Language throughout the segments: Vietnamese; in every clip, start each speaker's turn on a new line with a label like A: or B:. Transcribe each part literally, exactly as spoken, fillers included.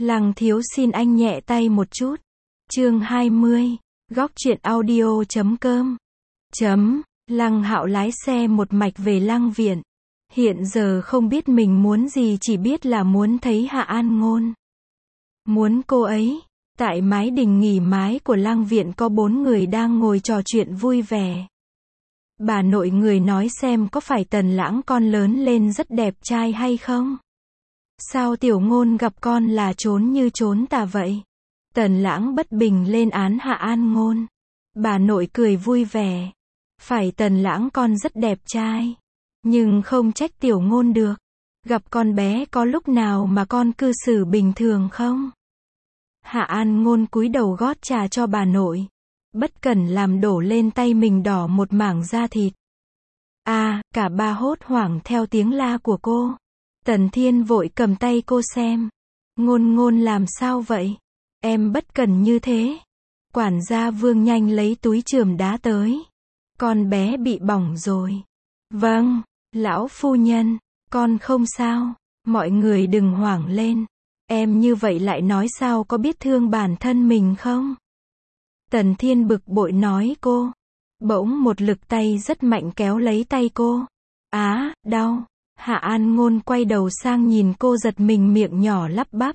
A: Lăng thiếu xin anh nhẹ tay một chút. Chương hai mươi. Góc truyện audio chấm com. Chấm. Lăng Hạo lái xe một mạch về Lăng viện. Hiện giờ không biết mình muốn gì, chỉ biết là muốn thấy Hạ An Ngôn. Muốn cô ấy. Tại mái đình nghỉ mái của Lăng viện có bốn người đang ngồi trò chuyện vui vẻ. Bà nội người nói xem có phải Tần Lãng con lớn lên rất đẹp trai hay không? Sao Tiểu Ngôn gặp con là trốn như trốn tà vậy? Tần Lãng bất bình lên án Hạ An Ngôn. Bà nội cười vui vẻ. Phải, Tần Lãng con rất đẹp trai. Nhưng không trách Tiểu Ngôn được. Gặp con bé có lúc nào mà con cư xử bình thường không? Hạ An Ngôn cúi đầu gót trà cho bà nội. Bất cẩn làm đổ lên tay mình đỏ một mảng da thịt. A, à, cả ba hốt hoảng theo tiếng la của cô. Tần Thiên vội cầm tay cô xem. Ngôn Ngôn làm sao vậy? Em bất cẩn như thế. Quản gia Vương nhanh lấy túi chườm đá tới. Con bé bị bỏng rồi. Vâng, lão phu nhân, con không sao. Mọi người đừng hoảng lên. Em như vậy lại nói sao có biết thương bản thân mình không? Tần Thiên bực bội nói cô. Bỗng một lực tay rất mạnh kéo lấy tay cô. Á, đau. Hạ An Ngôn quay đầu sang nhìn cô, giật mình miệng nhỏ lắp bắp.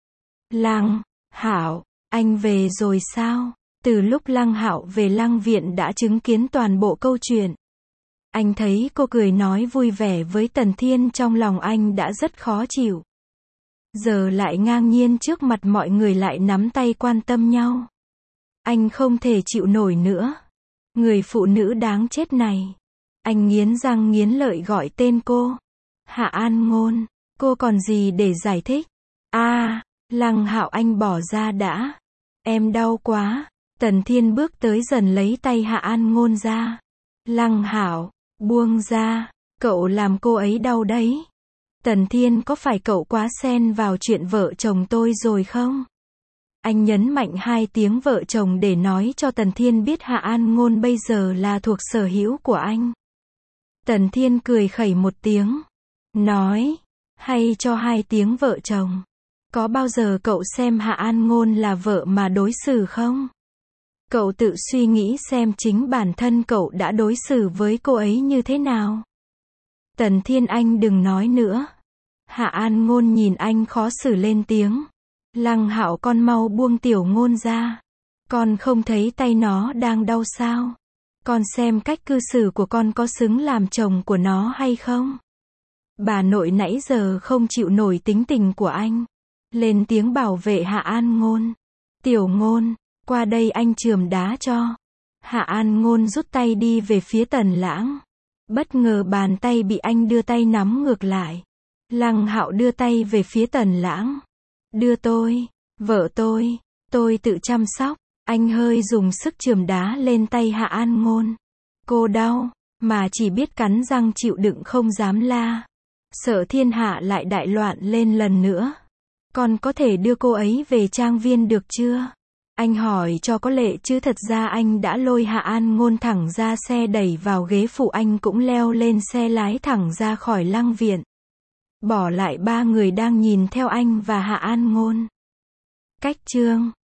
A: Lăng Hạo, anh về rồi sao? Từ lúc Lăng Hạo về Lăng viện đã chứng kiến toàn bộ câu chuyện. Anh thấy cô cười nói vui vẻ với Tần Thiên, trong lòng anh đã rất khó chịu. Giờ lại ngang nhiên trước mặt mọi người lại nắm tay quan tâm nhau. Anh không thể chịu nổi nữa. Người phụ nữ đáng chết này. Anh nghiến răng nghiến lợi gọi tên cô. Hạ An Ngôn, cô còn gì để giải thích? A, à, Lăng Hạo anh bỏ ra đã. Em đau quá. Tần Thiên bước tới dần lấy tay Hạ An Ngôn ra. Lăng Hạo, buông ra. Cậu làm cô ấy đau đấy. Tần Thiên, có phải cậu quá xen vào chuyện vợ chồng tôi rồi không? Anh nhấn mạnh hai tiếng vợ chồng để nói cho Tần Thiên biết Hạ An Ngôn bây giờ là thuộc sở hữu của anh. Tần Thiên cười khẩy một tiếng. Nói, hay cho hai tiếng vợ chồng. Có bao giờ cậu xem Hạ An Ngôn là vợ mà đối xử không? Cậu tự suy nghĩ xem chính bản thân cậu đã đối xử với cô ấy như thế nào. Tần Thiên, anh đừng nói nữa. Hạ An Ngôn nhìn anh khó xử lên tiếng. Lăng Hạo, con mau buông Tiểu Ngôn ra. Con không thấy tay nó đang đau sao? Con xem cách cư xử của con có xứng làm chồng của nó hay không? Bà nội nãy giờ không chịu nổi tính tình của anh. Lên tiếng bảo vệ Hạ An Ngôn. Tiểu Ngôn, qua đây anh chườm đá cho. Hạ An Ngôn rút tay đi về phía Tần Lãng. Bất ngờ bàn tay bị anh đưa tay nắm ngược lại. Lăng Hạo đưa tay về phía Tần Lãng. Đưa tôi, vợ tôi, tôi tự chăm sóc. Anh hơi dùng sức chườm đá lên tay Hạ An Ngôn. Cô đau, mà chỉ biết cắn răng chịu đựng, không dám la. Sợ thiên hạ lại đại loạn lên lần nữa. Con có thể đưa cô ấy về trang viên được chưa? Anh hỏi cho có lệ chứ thật ra anh đã lôi Hạ An Ngôn thẳng ra xe, đẩy vào ghế phụ, anh cũng leo lên xe lái thẳng ra khỏi Lăng viện. Bỏ lại ba người đang nhìn theo anh và Hạ An Ngôn. Cách chương